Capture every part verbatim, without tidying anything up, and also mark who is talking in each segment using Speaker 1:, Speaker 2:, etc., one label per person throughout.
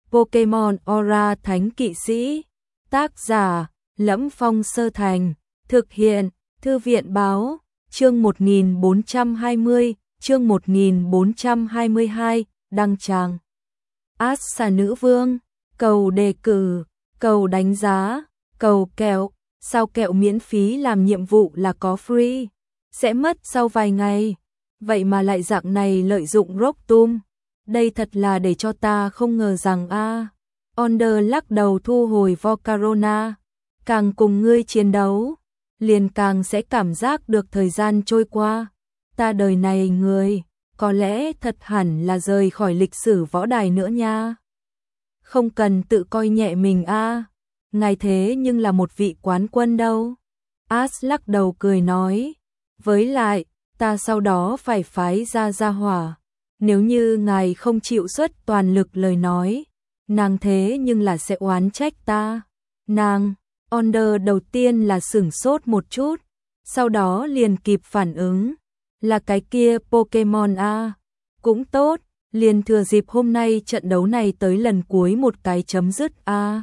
Speaker 1: Pokemon Aura Thánh Kỵ Sĩ. Tác giả: Lẫm Phong Sơ Thành. Thực hiện: Thư viện báo. Chương một nghìn bốn trăm hai mươi, chương một nghìn bốn trăm hai mươi hai, đăng tràng. Át xà nữ vương, cầu đề cử, cầu đánh giá, cầu kẹo, sao kẹo miễn phí làm nhiệm vụ là có free, sẽ mất sau vài ngày. Vậy mà lại dạng này lợi dụng Rocktum. Đây thật là để cho ta không ngờ rằng a. À. Onder lắc đầu thu hồi Volcarona. Càng cùng ngươi chiến đấu, liền càng sẽ cảm giác được thời gian trôi qua. Ta đời này người, có lẽ thật hẳn là rời khỏi lịch sử võ đài nữa nha. Không cần tự coi nhẹ mình a. À. Ngài thế nhưng là một vị quán quân đâu. As lắc đầu cười nói. Với lại, ta sau đó phải phái ra gia hỏa. Nếu như ngài không chịu xuất toàn lực lời nói, nàng thế nhưng là sẽ oán trách ta. Nàng, Onder đầu tiên là sửng sốt một chút, sau đó liền kịp phản ứng. Là cái kia Pokemon a. Cũng tốt, liền thừa dịp hôm nay trận đấu này tới lần cuối một cái chấm dứt a.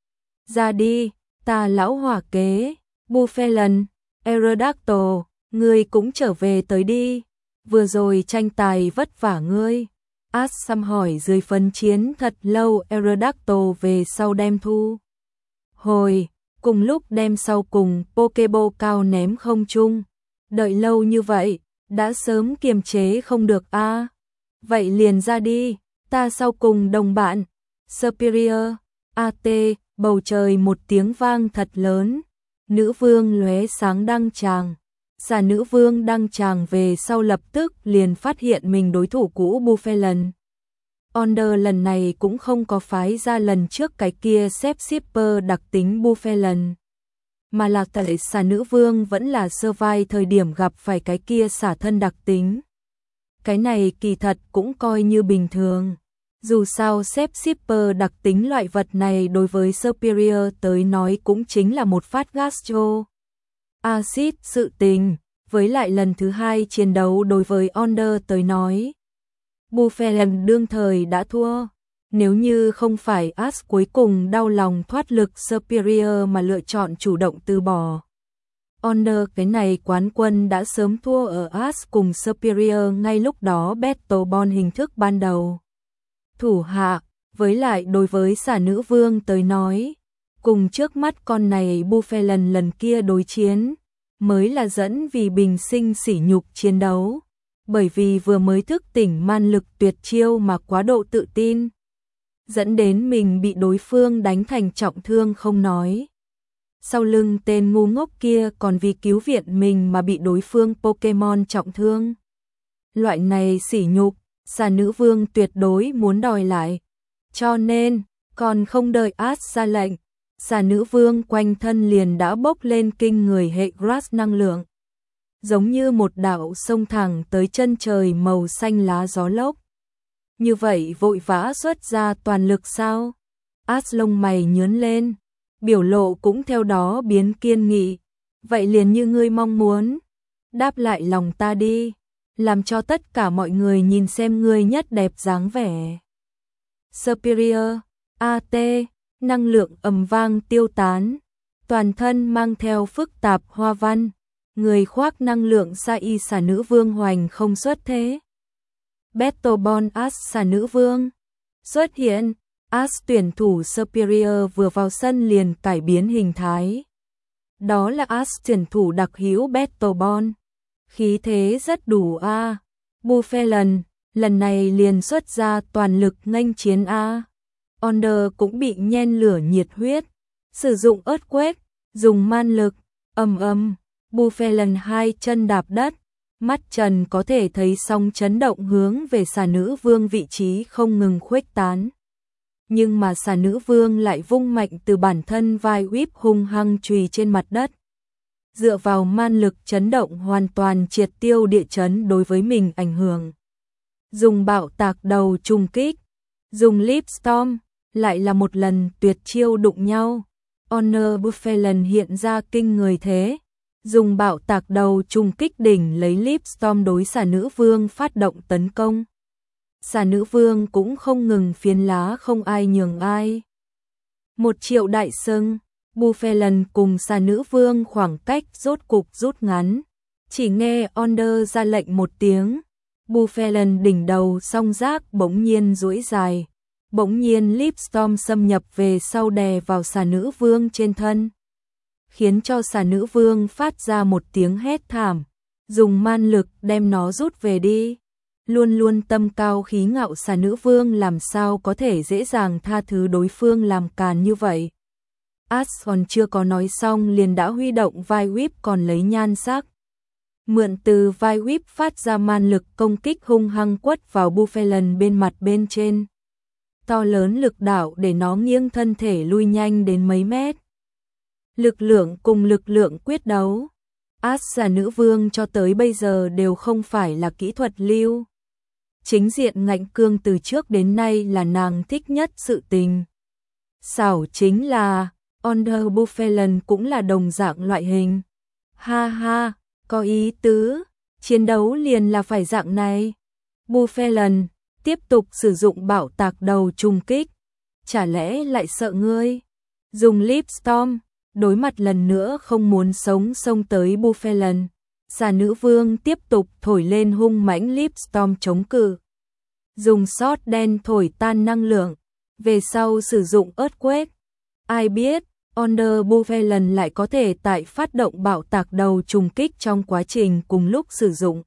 Speaker 1: Ra đi, ta lão hỏa kế, Buffelen, Aerodactyl, ngươi cũng trở về tới đi. Vừa rồi tranh tài vất vả ngươi. As xăm hỏi dưới phân chiến thật lâu Aerodactyl về sau đem thu. Hồi, cùng lúc đem sau cùng Pokeball cao ném không trung. Đợi lâu như vậy, đã sớm kiềm chế không được a. À. Vậy liền ra đi, ta sau cùng đồng bạn. Superior, a tê, bầu trời một tiếng vang thật lớn. Nữ vương lóe sáng đăng tràng. Xà nữ vương đăng tràng về sau lập tức liền phát hiện mình đối thủ cũ Buffelen. Onder lần này cũng không có phái ra lần trước cái kia xếp shipper đặc tính Buffelen. Mà là tại xà nữ vương vẫn là survive thời điểm gặp phải cái kia xả thân đặc tính. Cái này kỳ thật cũng coi như bình thường. Dù sao xếp shipper đặc tính loại vật này đối với Superior tới nói cũng chính là một phát gastro acid sự tình, với lại lần thứ hai chiến đấu đối với Onder tới nói. Buffelen đương thời đã thua, nếu như không phải As cuối cùng đau lòng thoát lực Superior mà lựa chọn chủ động từ bỏ. Onder cái này quán quân đã sớm thua ở As cùng Superior ngay lúc đó Battle Ball hình thức ban đầu. Thủ hạ, với lại đối với xà nữ vương tới nói, cùng trước mắt con này Buffelen lần kia đối chiến, mới là dẫn vì bình sinh sỉ nhục chiến đấu, bởi vì vừa mới thức tỉnh man lực tuyệt chiêu mà quá độ tự tin, dẫn đến mình bị đối phương đánh thành trọng thương không nói. Sau lưng tên ngu ngốc kia còn vì cứu viện mình mà bị đối phương Pokemon trọng thương. Loại này sỉ nhục, xà nữ vương tuyệt đối muốn đòi lại. Cho nên, còn không đợi As ra lệnh, xà nữ vương quanh thân liền đã bốc lên kinh người hệ grass năng lượng. Giống như một đạo sông thẳng tới chân trời màu xanh lá gió lốc. Như vậy vội vã xuất ra toàn lực sao? As lông mày nhướng lên, biểu lộ cũng theo đó biến kiên nghị. Vậy liền như ngươi mong muốn, đáp lại lòng ta đi, làm cho tất cả mọi người nhìn xem ngươi nhất đẹp dáng vẻ. Superior, a tê, năng lượng ầm vang tiêu tán, toàn thân mang theo phức tạp hoa văn, người khoác năng lượng sa y xà nữ vương hoành không xuất thế. Battle Ball As xà nữ vương xuất hiện. As tuyển thủ Superior vừa vào sân liền cải biến hình thái. Đó là As tuyển thủ đặc hữu Battle Ball. Khí thế rất đủ a. À. Buffelen lần này liền xuất ra toàn lực nghênh chiến a. À. Onder cũng bị nhen lửa nhiệt huyết, sử dụng earthquake, dùng man lực, ầm ầm. Buffelen hai chân đạp đất, mắt trần có thể thấy sóng chấn động hướng về xà nữ vương vị trí không ngừng khuếch tán. Nhưng mà xà nữ vương lại vung mạnh từ bản thân vai whip hung hăng chùy trên mặt đất. Dựa vào man lực chấn động hoàn toàn triệt tiêu địa chấn đối với mình ảnh hưởng. Dùng bạo tạc đầu trùng kích, dùng Leaf Storm, lại là một lần tuyệt chiêu đụng nhau. Onder Buffelen hiện ra kinh người thế, dùng bạo tạc đầu trùng kích đỉnh lấy Leaf Storm đối xà nữ vương phát động tấn công. xà nữ vương cũng không ngừng phiến lá không ai nhường ai. Một triệu đại sừng, Buffelen cùng xà nữ vương khoảng cách rốt cục rút ngắn. Chỉ nghe Onder ra lệnh một tiếng, Buffelen đỉnh đầu song giác bỗng nhiên duỗi dài. Bỗng nhiên Lipstorm xâm nhập về sau đè vào xà nữ vương trên thân, khiến cho xà nữ vương phát ra một tiếng hét thảm, dùng man lực đem nó rút về đi. Luôn luôn tâm cao khí ngạo xà nữ vương làm sao có thể dễ dàng tha thứ đối phương làm càn như vậy. Ash còn chưa có nói xong liền đã huy động vai whip còn lấy nhan sắc. Mượn từ vai whip phát ra man lực công kích hung hăng quất vào Buffelen bên mặt bên trên. To lớn lực đảo để nó nghiêng thân thể lui nhanh đến mấy mét. Lực lượng cùng lực lượng quyết đấu. Ash xà nữ vương cho tới bây giờ đều không phải là kỹ thuật lưu. Chính diện ngạnh cương từ trước đến nay là nàng thích nhất sự tình. Xảo chính là Onder Buffelen cũng là đồng dạng loại hình. Ha ha, có ý tứ, chiến đấu liền là phải dạng này. Buffelen tiếp tục sử dụng bạo tạc đầu trùng kích. Chả lẽ lại sợ ngươi? Dùng Lipstorm, đối mặt lần nữa không muốn sống xông tới Buffelen. Xà nữ vương tiếp tục thổi lên hung mãnh Lipstorm chống cự. Dùng sót đen thổi tan năng lượng. Về sau sử dụng Earthquake. Ai biết, Onder Buffelen lại có thể tại phát động bạo tạc đầu trùng kích trong quá trình cùng lúc sử dụng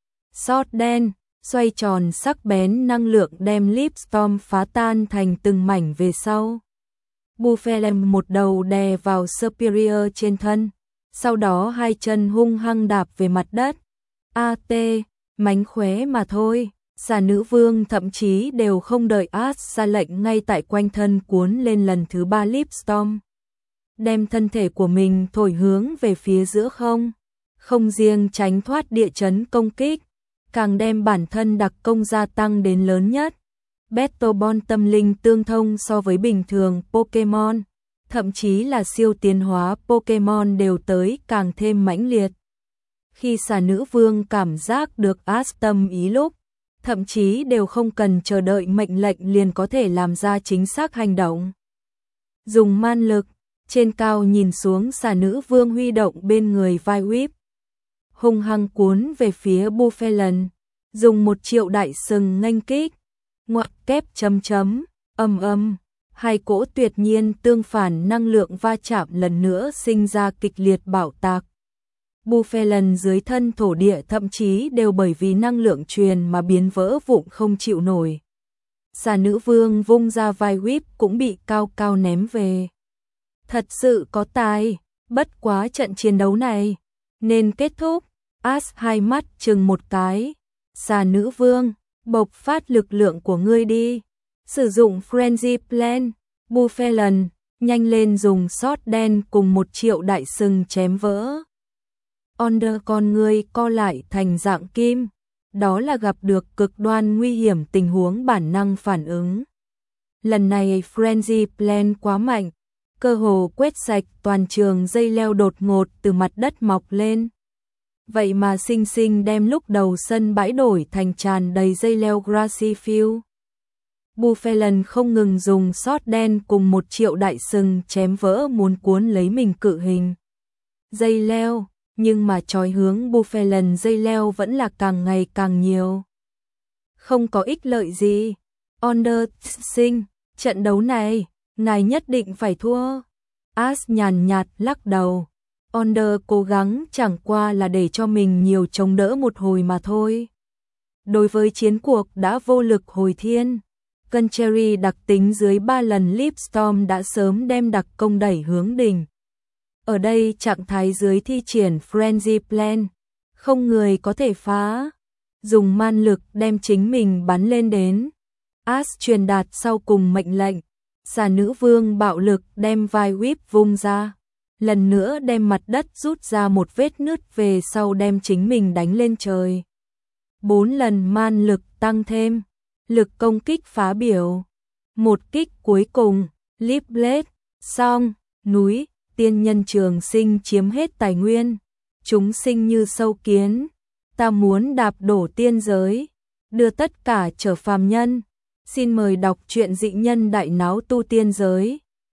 Speaker 1: sót đen. Xoay tròn sắc bén năng lượng đem Lipstorm phá tan thành từng mảnh về sau. Buffelen một đầu đè vào Superior trên thân, sau đó hai chân hung hăng đạp về mặt đất. A T, mánh khóe mà thôi, xà nữ vương thậm chí đều không đợi Ash ra lệnh ngay tại quanh thân cuốn lên lần thứ ba Lipstorm. Đem thân thể của mình thổi hướng về phía giữa không, không riêng tránh thoát địa chấn công kích, càng đem bản thân đặc công gia tăng đến lớn nhất. Battle Bond tâm linh tương thông so với bình thường Pokemon, thậm chí là siêu tiến hóa Pokemon đều tới càng thêm mãnh liệt. Khi xà nữ vương cảm giác được Ash tâm ý lúc, thậm chí đều không cần chờ đợi mệnh lệnh liền có thể làm ra chính xác hành động. Dùng man lực, trên cao nhìn xuống xà nữ vương huy động bên người vai whip. Hung hăng cuốn về phía Buffelen, dùng một triệu đại sừng nghênh kích, ngoặc kép chấm chấm, âm âm, hai cỗ tuyệt nhiên tương phản năng lượng va chạm lần nữa sinh ra kịch liệt bạo tạc. Buffelen dưới thân thổ địa thậm chí đều bởi vì năng lượng truyền mà biến vỡ vụn không chịu nổi. Xà nữ vương vung ra vai whip cũng bị cao cao ném về. Thật sự có tài, bất quá trận chiến đấu này nên kết thúc. Ash hai mắt chừng một cái. Xà nữ vương, bộc phát lực lượng của ngươi đi. Sử dụng Frenzy Plan. Buffelen, nhanh lên dùng sót đen cùng một triệu đại sừng chém vỡ. Onder con ngươi co lại thành dạng kim. Đó là gặp được cực đoan nguy hiểm tình huống bản năng phản ứng. Lần này Frenzy Plan quá mạnh, cơ hồ quét sạch toàn trường dây leo đột ngột từ mặt đất mọc lên. Vậy mà sinh sinh đem lúc đầu sân bãi đổi thành tràn đầy dây leo grassy field. Buffelen không ngừng dùng sót đen cùng một triệu đại sừng chém vỡ muốn cuốn lấy mình cự hình dây leo, nhưng mà trói hướng Buffelen dây leo vẫn là càng ngày càng nhiều. Không có ích lợi gì. Onder sinh, trận đấu này, ngài nhất định phải thua. Ash nhàn nhạt lắc đầu. Onder cố gắng chẳng qua là để cho mình nhiều chống đỡ một hồi mà thôi. Đối với chiến cuộc đã vô lực hồi thiên, cân cherry đặc tính dưới ba lần Lipstorm đã sớm đem đặc công đẩy hướng đỉnh. Ở đây trạng thái dưới thi triển Frenzy Plan, không người có thể phá. Dùng man lực đem chính mình bắn lên đến. Ash truyền đạt sau cùng mệnh lệnh. Xà nữ vương bạo lực đem vai whip vung ra. Lần nữa đem mặt đất rút ra một vết nứt về sau đem chính mình đánh lên trời. Bốn lần man lực tăng thêm. Lực công kích phá biểu. Một kích cuối cùng. Leaf Blade. Xong. Núi. Tiên nhân trường sinh chiếm hết tài nguyên. Chúng sinh như sâu kiến. Ta muốn đạp đổ tiên giới. đưa tất cả trở phàm nhân. Xin mời đọc truyện Dị nhân đại náo tu tiên giới.